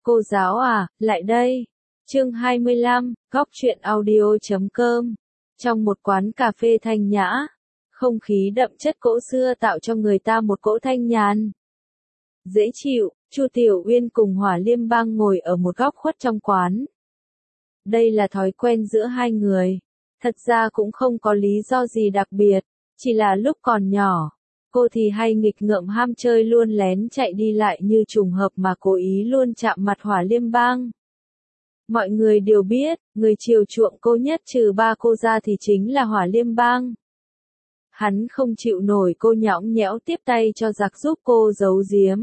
Cô giáo à, lại đây. Chương 25, góc truyện audio.com. Trong một quán cà phê thanh nhã, không khí đậm chất cỗ xưa tạo cho người ta một cỗ thanh nhàn dễ chịu. Chu Tiểu Uyên cùng Hỏa Liêm Bang ngồi ở một góc khuất trong quán. Đây là thói quen giữa hai người. Thật ra cũng không có lý do gì đặc biệt, chỉ là lúc còn nhỏ, cô thì hay nghịch ngợm ham chơi luôn lén chạy đi lại như trùng hợp mà cố ý luôn chạm mặt Hỏa Liêm Bang. Mọi người đều biết, người chiều chuộng cô nhất trừ ba cô ra thì chính là Hỏa Liêm Bang. Hắn không chịu nổi cô nhõng nhẽo tiếp tay cho giặc giúp cô giấu giếm.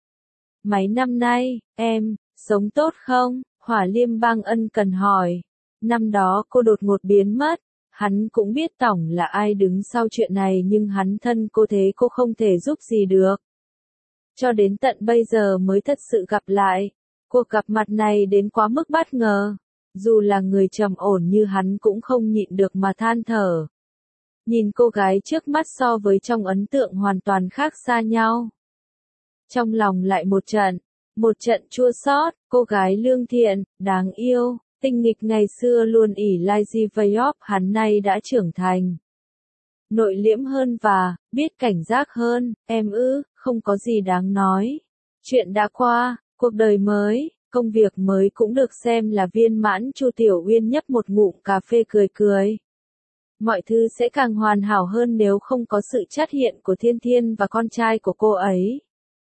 Mấy năm nay, em, sống tốt không? Hỏa Liêm Bang ân cần hỏi. Năm đó cô đột ngột biến mất. Hắn cũng biết tổng là ai đứng sau chuyện này nhưng hắn thân cô thế cô không thể giúp gì được. Cho đến tận bây giờ mới thật sự gặp lại. Cuộc gặp mặt này đến quá mức bất ngờ. Dù là người trầm ổn như hắn cũng không nhịn được mà than thở. Nhìn cô gái trước mắt so với trong ấn tượng hoàn toàn khác xa nhau. Trong lòng lại một trận chua xót, cô gái lương thiện, đáng yêu, tinh nghịch ngày xưa luôn ỷ lại Ji hắn nay đã trưởng thành. Nội liễm hơn và, biết cảnh giác hơn, em không có gì đáng nói. Chuyện đã qua, cuộc đời mới, công việc mới cũng được xem là viên mãn. Chu Tiểu Uyên nhấp một ngụm cà phê cười cười. Mọi thứ sẽ càng hoàn hảo hơn nếu không có sự xuất hiện của Thiên Thiên và con trai của cô ấy.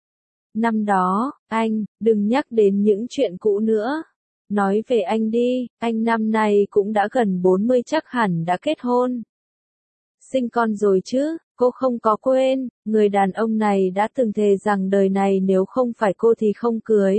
Năm đó, anh, đừng nhắc đến những chuyện cũ nữa. Nói về anh đi, anh năm nay cũng đã gần 40 chắc hẳn đã kết hôn. Sinh con rồi chứ, cô không có quên, người đàn ông này đã từng thề rằng đời này nếu không phải cô thì không cưới.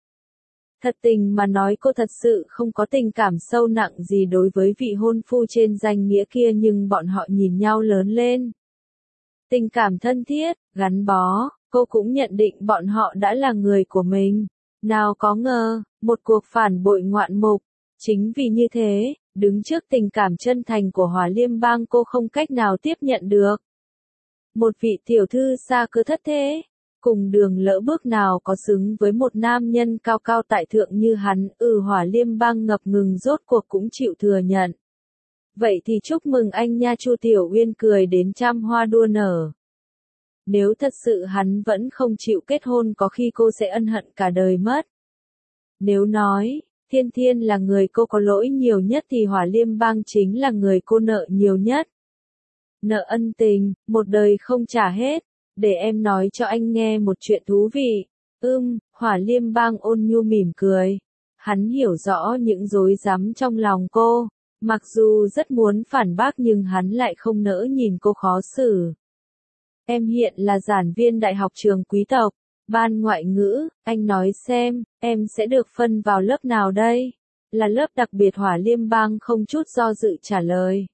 Thật tình mà nói cô thật sự không có tình cảm sâu nặng gì đối với vị hôn phu trên danh nghĩa kia nhưng bọn họ nhìn nhau lớn lên. Tình cảm thân thiết, gắn bó, cô cũng nhận định bọn họ đã là người của mình. Nào có ngờ, một cuộc phản bội ngoạn mục. Chính vì như thế, đứng trước tình cảm chân thành của Hỏa Liêm Bang cô không cách nào tiếp nhận được. Một vị tiểu thư xa cơ thất thế, cùng đường lỡ bước nào có xứng với một nam nhân cao cao tại thượng như hắn. Hỏa Liêm Bang ngập ngừng rốt cuộc cũng chịu thừa nhận. Vậy thì chúc mừng anh nha. Chu Tiểu Uyên cười đến trăm hoa đua nở. Nếu thật sự hắn vẫn không chịu kết hôn có khi cô sẽ ân hận cả đời mất. Nếu nói, Thiên Thiên là người cô có lỗi nhiều nhất thì Hỏa Liêm Bang chính là người cô nợ nhiều nhất. Nợ ân tình, một đời không trả hết. Để em nói cho anh nghe một chuyện thú vị. Hỏa Liêm Bang ôn nhu mỉm cười. Hắn hiểu rõ những rối rắm trong lòng cô. Mặc dù rất muốn phản bác nhưng hắn lại không nỡ nhìn cô khó xử. Em hiện là giảng viên đại học trường quý tộc, ban ngoại ngữ, anh nói xem, em sẽ được phân vào lớp nào đây? Là lớp đặc biệt. Hỏa Liêm Bang không chút do dự trả lời.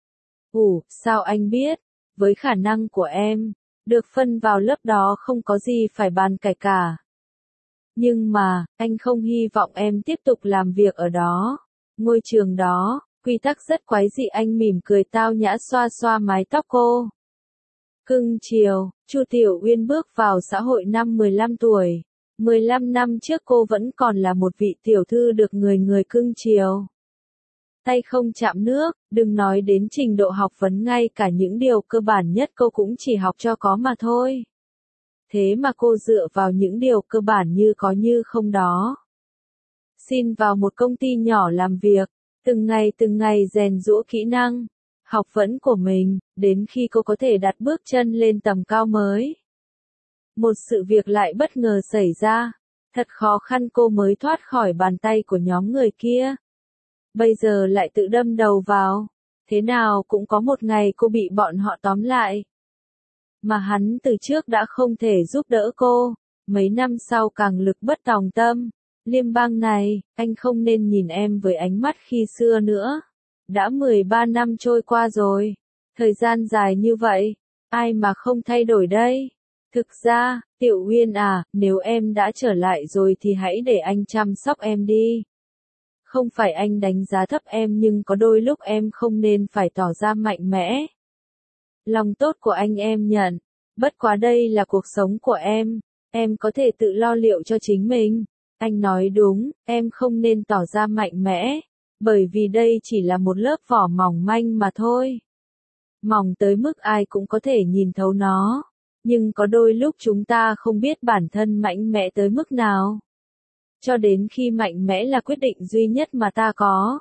Sao anh biết? Với khả năng của em, được phân vào lớp đó không có gì phải bàn cãi cả. Nhưng mà, anh không hy vọng em tiếp tục làm việc ở đó. Ngôi trường đó, quy tắc rất quái dị. Anh mỉm cười tao nhã xoa xoa mái tóc cô. Cưng chiều, Chu Tiểu Uyên bước vào xã hội năm 15 tuổi. 15 năm trước cô vẫn còn là một vị tiểu thư được người người cưng chiều. Tay không chạm nước, đừng nói đến trình độ học vấn, ngay cả những điều cơ bản nhất cô cũng chỉ học cho có mà thôi. Thế mà cô dựa vào những điều cơ bản như có như không đó. Xin vào một công ty nhỏ làm việc, từng ngày rèn giũa kỹ năng, học vấn của mình, đến khi cô có thể đặt bước chân lên tầm cao mới. Một sự việc lại bất ngờ xảy ra. Thật khó khăn cô mới thoát khỏi bàn tay của nhóm người kia. Bây giờ lại tự đâm đầu vào. Thế nào cũng có một ngày cô bị bọn họ tóm lại. Mà hắn từ trước đã không thể giúp đỡ cô. Mấy năm sau càng lực bất tòng tâm. Liêm Bang này, anh không nên nhìn em với ánh mắt khi xưa nữa. Đã 13 năm trôi qua rồi. Thời gian dài như vậy, ai mà không thay đổi đây? Thực ra, Tiểu Uyên à, nếu em đã trở lại rồi thì hãy để anh chăm sóc em đi. Không phải anh đánh giá thấp em nhưng có đôi lúc em không nên phải tỏ ra mạnh mẽ. Lòng tốt của anh em nhận. Bất quá đây là cuộc sống của em có thể tự lo liệu cho chính mình. Anh nói đúng, em không nên tỏ ra mạnh mẽ, bởi vì đây chỉ là một lớp vỏ mỏng manh mà thôi. Mỏng tới mức ai cũng có thể nhìn thấu nó, nhưng có đôi lúc chúng ta không biết bản thân mạnh mẽ tới mức nào. Cho đến khi mạnh mẽ là quyết định duy nhất mà ta có.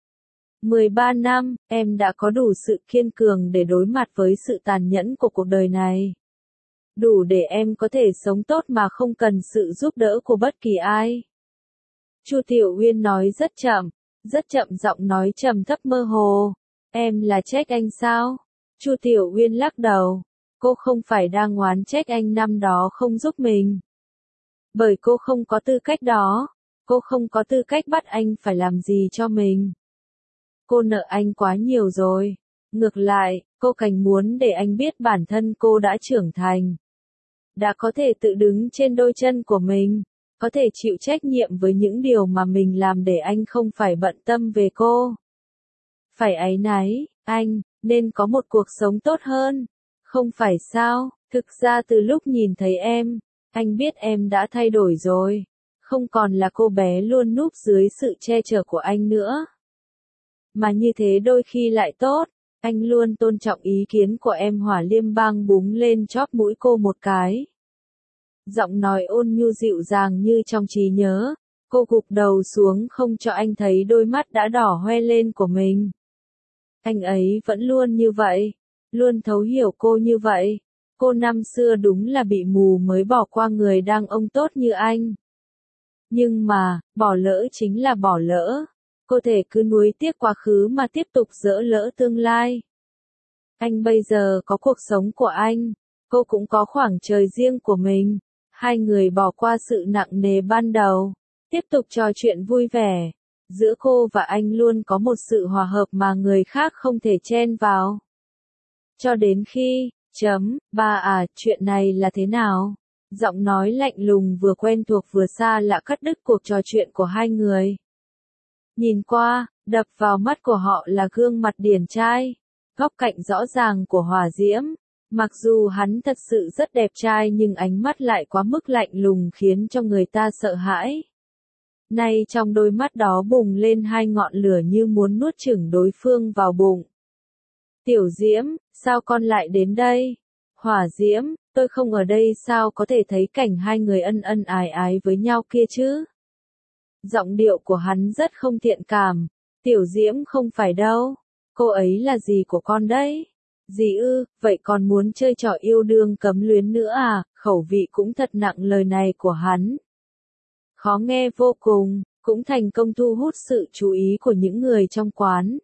13 năm, em đã có đủ sự kiên cường để đối mặt với sự tàn nhẫn của cuộc đời này. Đủ để em có thể sống tốt mà không cần sự giúp đỡ của bất kỳ ai. Chu Tiểu Uyên nói rất chậm giọng nói trầm thấp mơ hồ. Em là trách anh sao? Chu Tiểu Uyên lắc đầu. Cô không phải đang oán trách anh năm đó không giúp mình. Bởi cô không có tư cách đó. Cô không có tư cách bắt anh phải làm gì cho mình. Cô nợ anh quá nhiều rồi. Ngược lại, cô càng muốn để anh biết bản thân cô đã trưởng thành. Đã có thể tự đứng trên đôi chân của mình. Có thể chịu trách nhiệm với những điều mà mình làm để anh không phải bận tâm về cô. Phải áy náy, anh, nên có một cuộc sống tốt hơn. Không phải sao, thực ra từ lúc nhìn thấy em, anh biết em đã thay đổi rồi. Không còn là cô bé luôn núp dưới sự che chở của anh nữa. Mà như thế đôi khi lại tốt, anh luôn tôn trọng ý kiến của em. Hỏa Liêm Bang búng lên chóp mũi cô một cái. Giọng nói ôn nhu dịu dàng như trong trí nhớ, cô gục đầu xuống không cho anh thấy đôi mắt đã đỏ hoe lên của mình. Anh ấy vẫn luôn như vậy, luôn thấu hiểu cô như vậy. Cô năm xưa đúng là bị mù mới bỏ qua người đàn ông tốt như anh. Nhưng mà, bỏ lỡ chính là bỏ lỡ. Cô thể cứ nuối tiếc quá khứ mà tiếp tục dỡ lỡ tương lai. Anh bây giờ có cuộc sống của anh, cô cũng có khoảng trời riêng của mình. Hai người bỏ qua sự nặng nề ban đầu, tiếp tục trò chuyện vui vẻ. Giữa cô và anh luôn có một sự hòa hợp mà người khác không thể chen vào. Cho đến khi, chuyện này là thế nào? Giọng nói lạnh lùng vừa quen thuộc vừa xa lạ cắt đứt cuộc trò chuyện của hai người. Nhìn qua, đập vào mắt của họ là gương mặt điển trai, góc cạnh rõ ràng của Hỏa Diễm. Mặc dù hắn thật sự rất đẹp trai nhưng ánh mắt lại quá mức lạnh lùng khiến cho người ta sợ hãi. Nay trong đôi mắt đó bùng lên hai ngọn lửa như muốn nuốt chửng đối phương vào bụng. Tiểu Diễm, sao con lại đến đây? Hỏa Diễm, tôi không ở đây sao có thể thấy cảnh hai người ân ân ái ái với nhau kia chứ? Giọng điệu của hắn rất không thiện cảm. Tiểu Diễm không phải đâu. Cô ấy là gì của con đấy? Gì ư, vậy còn muốn chơi trò yêu đương cấm luyến nữa à? Khẩu vị cũng thật nặng lời này của hắn. Khó nghe vô cùng, cũng thành công thu hút sự chú ý của những người trong quán.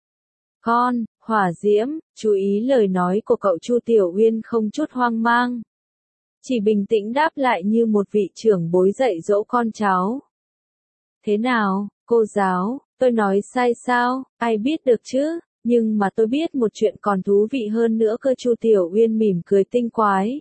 Con, Hỏa Diễm, chú ý lời nói của cậu. Chu Tiểu Uyên không chút hoang mang. Chỉ bình tĩnh đáp lại như một vị trưởng bối dạy dỗ con cháu. Thế nào, cô giáo, tôi nói sai sao? Ai biết được chứ? Nhưng mà tôi biết một chuyện còn thú vị hơn nữa cơ. Chu Tiểu Uyên mỉm cười tinh quái.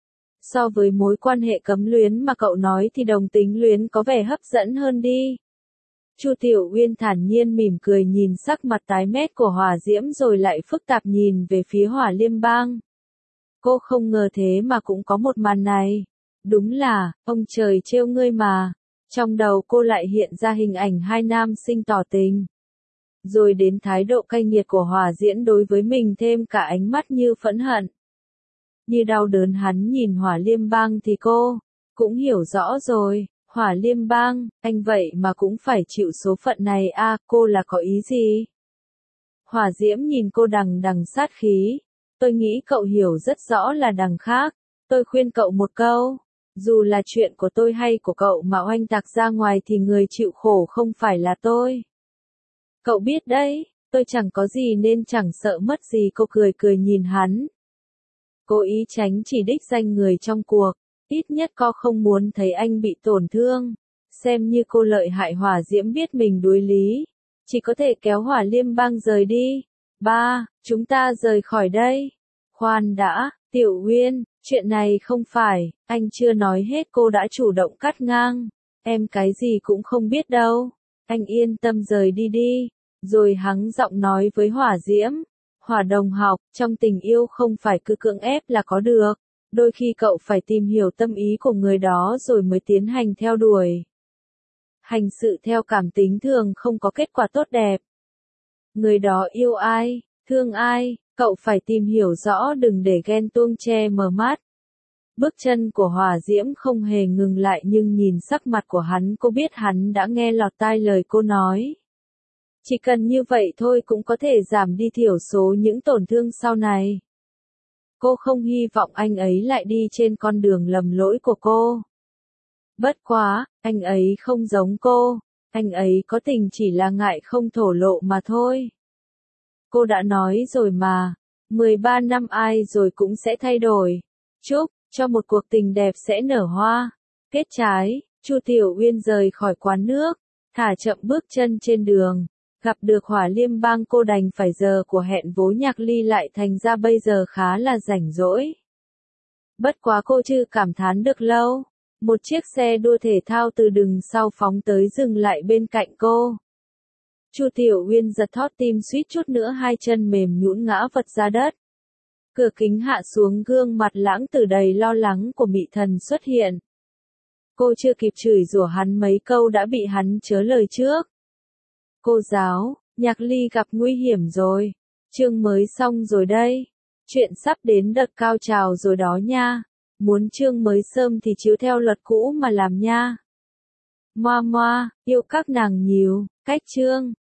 So với mối quan hệ cấm luyến mà cậu nói thì đồng tính luyến có vẻ hấp dẫn hơn đi. Chu Tiểu Uyên thản nhiên mỉm cười nhìn sắc mặt tái mét của Hỏa Diễm rồi lại phức tạp nhìn về phía Hỏa Liêm Bang. Cô không ngờ thế mà cũng có một màn này. Đúng là, ông trời trêu ngươi mà. Trong đầu cô lại hiện ra hình ảnh hai nam sinh tỏ tình. Rồi đến thái độ cay nghiệt của Hỏa Diễm đối với mình, thêm cả ánh mắt như phẫn hận. Như đau đớn. Hắn nhìn Hỏa Liêm Bang thì cô cũng hiểu rõ rồi. Hỏa Liêm Bang, anh vậy mà cũng phải chịu số phận này à? Cô là có ý gì? Hỏa Diễm nhìn cô đằng đằng sát khí. Tôi nghĩ cậu hiểu rất rõ là đằng khác. Tôi khuyên cậu một câu. Dù là chuyện của tôi hay của cậu mà oanh tạc ra ngoài thì người chịu khổ không phải là tôi. Cậu biết đấy, tôi chẳng có gì nên chẳng sợ mất gì. Cô cười cười nhìn hắn. Cố ý tránh chỉ đích danh người trong cuộc. Ít nhất cô không muốn thấy anh bị tổn thương. Xem như cô lợi hại. Hỏa Diễm biết mình đuối lý. Chỉ có thể kéo Hỏa Liêm Bang rời đi. Ba, chúng ta rời khỏi đây. Khoan đã, Tiểu Uyên, chuyện này không phải, anh chưa nói hết. Cô đã chủ động cắt ngang. Em cái gì cũng không biết đâu. Anh yên tâm rời đi đi. Rồi hắng giọng nói với Hỏa Diễm. Hỏa đồng học, trong tình yêu không phải cứ cưỡng ép là có được. Đôi khi cậu phải tìm hiểu tâm ý của người đó rồi mới tiến hành theo đuổi. Hành sự theo cảm tính thường không có kết quả tốt đẹp. Người đó yêu ai, thương ai, cậu phải tìm hiểu rõ, đừng để ghen tuông che mờ mắt. Bước chân của Hỏa Diễm không hề ngừng lại, nhưng nhìn sắc mặt của hắn cô biết hắn đã nghe lọt tai lời cô nói. Chỉ cần như vậy thôi cũng có thể giảm đi thiểu số những tổn thương sau này. Cô không hy vọng anh ấy lại đi trên con đường lầm lỗi của cô. Bất quá, anh ấy không giống cô, anh ấy có tình chỉ là ngại không thổ lộ mà thôi. Cô đã nói rồi mà, 13 năm ai rồi cũng sẽ thay đổi. Chúc cho một cuộc tình đẹp sẽ nở hoa, kết trái. Chu Tiểu Uyên rời khỏi quán nước, thả chậm bước chân trên đường, gặp được Hỏa Liêm Bang, cô đành phải giờ của hẹn với Nhạc Ly lại thành ra bây giờ khá là rảnh rỗi. Bất quá cô chưa cảm thán được lâu, một chiếc xe đua thể thao từ đằng sau phóng tới dừng lại bên cạnh cô. Chu Tiểu Uyên giật thót tim, suýt chút nữa hai chân mềm nhũn ngã vật ra đất. Cửa kính hạ xuống, gương mặt lãng tử đầy lo lắng của Mị Thần xuất hiện. Cô chưa kịp chửi rủa hắn mấy câu đã bị hắn chớ lời trước. Cô giáo, Nhạc Ly gặp nguy hiểm rồi. Chương mới xong rồi đây. Chuyện sắp đến đợt cao trào rồi đó nha. Muốn chương mới sớm thì chiếu theo luật cũ mà làm nha. Moa moa, yêu các nàng nhiều. Cách chương.